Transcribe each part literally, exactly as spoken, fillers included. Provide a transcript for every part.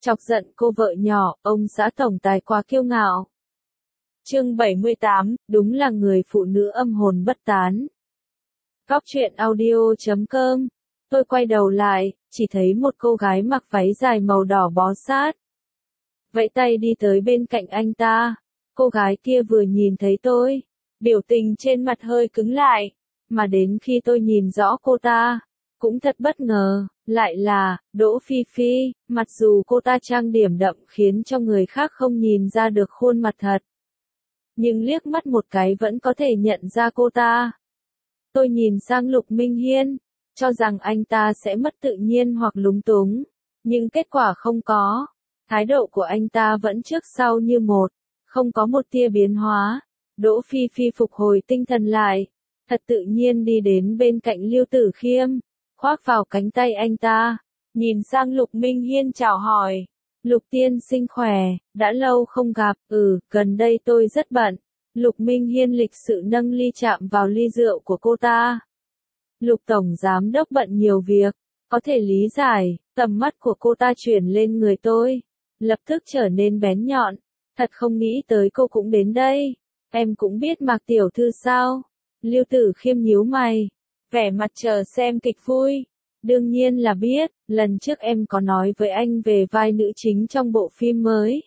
Chọc giận cô vợ nhỏ, ông xã tổng tài quá kiêu ngạo. Chương bảy mươi tám, đúng là người phụ nữ âm hồn bất tán. Góc truyện audio chấm com. Tôi quay đầu lại, chỉ thấy một cô gái mặc váy dài màu đỏ bó sát. Vẫy tay đi tới bên cạnh anh ta. Cô gái kia vừa nhìn thấy tôi, biểu tình trên mặt hơi cứng lại, mà đến khi tôi nhìn rõ cô ta, cũng thật bất ngờ, lại là Đỗ Phi Phi, mặc dù cô ta trang điểm đậm khiến cho người khác không nhìn ra được khuôn mặt thật. Nhưng liếc mắt một cái vẫn có thể nhận ra cô ta. Tôi nhìn sang Lục Minh Hiên, cho rằng anh ta sẽ mất tự nhiên hoặc lúng túng, nhưng kết quả không có. Thái độ của anh ta vẫn trước sau như một, không có một tia biến hóa. Đỗ Phi Phi phục hồi tinh thần lại, thật tự nhiên đi đến bên cạnh Lưu Tử Khiêm, khoác vào cánh tay anh ta, nhìn sang Lục Minh Hiên chào hỏi. Lục tiên sinh khỏe, đã lâu không gặp, ừ, gần đây tôi rất bận. Lục Minh Hiên lịch sự nâng ly chạm vào ly rượu của cô ta. Lục tổng giám đốc bận nhiều việc, có thể lý giải. Tầm mắt của cô ta chuyển lên người tôi, lập tức trở nên bén nhọn. Thật không nghĩ tới cô cũng đến đây. Em cũng biết Mạc tiểu thư sao? Lưu Tử Khiêm nhíu mày, vẻ mặt chờ xem kịch vui. Đương nhiên là biết, lần trước em có nói với anh về vai nữ chính trong bộ phim mới.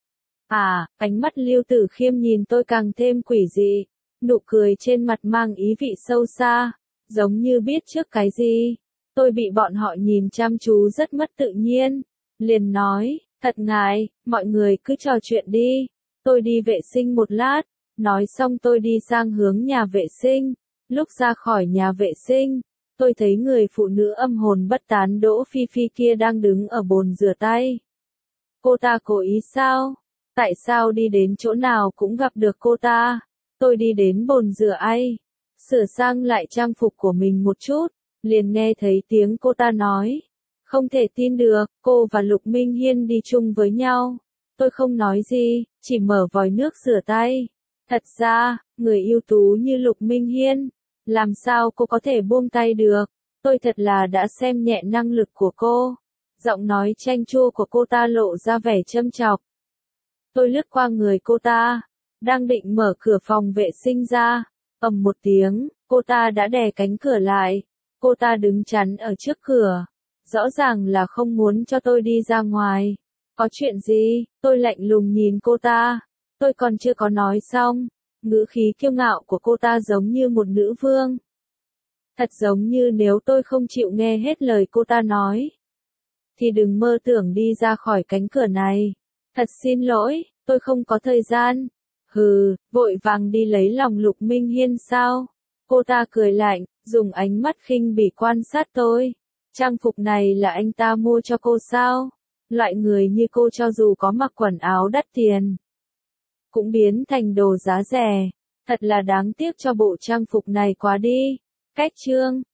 À, ánh mắt Lưu Tử Khiêm nhìn tôi càng thêm quỷ dị, nụ cười trên mặt mang ý vị sâu xa, giống như biết trước cái gì. Tôi bị bọn họ nhìn chăm chú rất mất tự nhiên, liền nói, thật ngại, mọi người cứ trò chuyện đi, tôi đi vệ sinh một lát. Nói xong tôi đi sang hướng nhà vệ sinh, lúc ra khỏi nhà vệ sinh, tôi thấy người phụ nữ âm hồn bất tán Đỗ Phi Phi kia đang đứng ở bồn rửa tay. Cô ta cố ý sao? Tại sao đi đến chỗ nào cũng gặp được cô ta? Tôi đi đến bồn rửa tay, sửa sang lại trang phục của mình một chút, liền nghe thấy tiếng cô ta nói. Không thể tin được, cô và Lục Minh Hiên đi chung với nhau. Tôi không nói gì, chỉ mở vòi nước rửa tay. Thật ra, người ưu tú như Lục Minh Hiên, làm sao cô có thể buông tay được? Tôi thật là đã xem nhẹ năng lực của cô. Giọng nói chanh chua của cô ta lộ ra vẻ châm chọc. Tôi lướt qua người cô ta, đang định mở cửa phòng vệ sinh ra, ầm một tiếng, cô ta đã đè cánh cửa lại. Cô ta đứng chắn ở trước cửa, rõ ràng là không muốn cho tôi đi ra ngoài. Có chuyện gì? Tôi lạnh lùng nhìn cô ta. Tôi còn chưa có nói xong, ngữ khí kiêu ngạo của cô ta giống như một nữ vương. Thật giống như nếu tôi không chịu nghe hết lời cô ta nói, thì đừng mơ tưởng đi ra khỏi cánh cửa này. Thật xin lỗi, tôi không có thời gian. Hừ, vội vàng đi lấy lòng Lục Minh Hiên sao? Cô ta cười lạnh, dùng ánh mắt khinh bỉ quan sát tôi. Trang phục này là anh ta mua cho cô sao? Loại người như cô cho dù có mặc quần áo đắt tiền, cũng biến thành đồ giá rẻ. Thật là đáng tiếc cho bộ trang phục này quá đi. Cách chương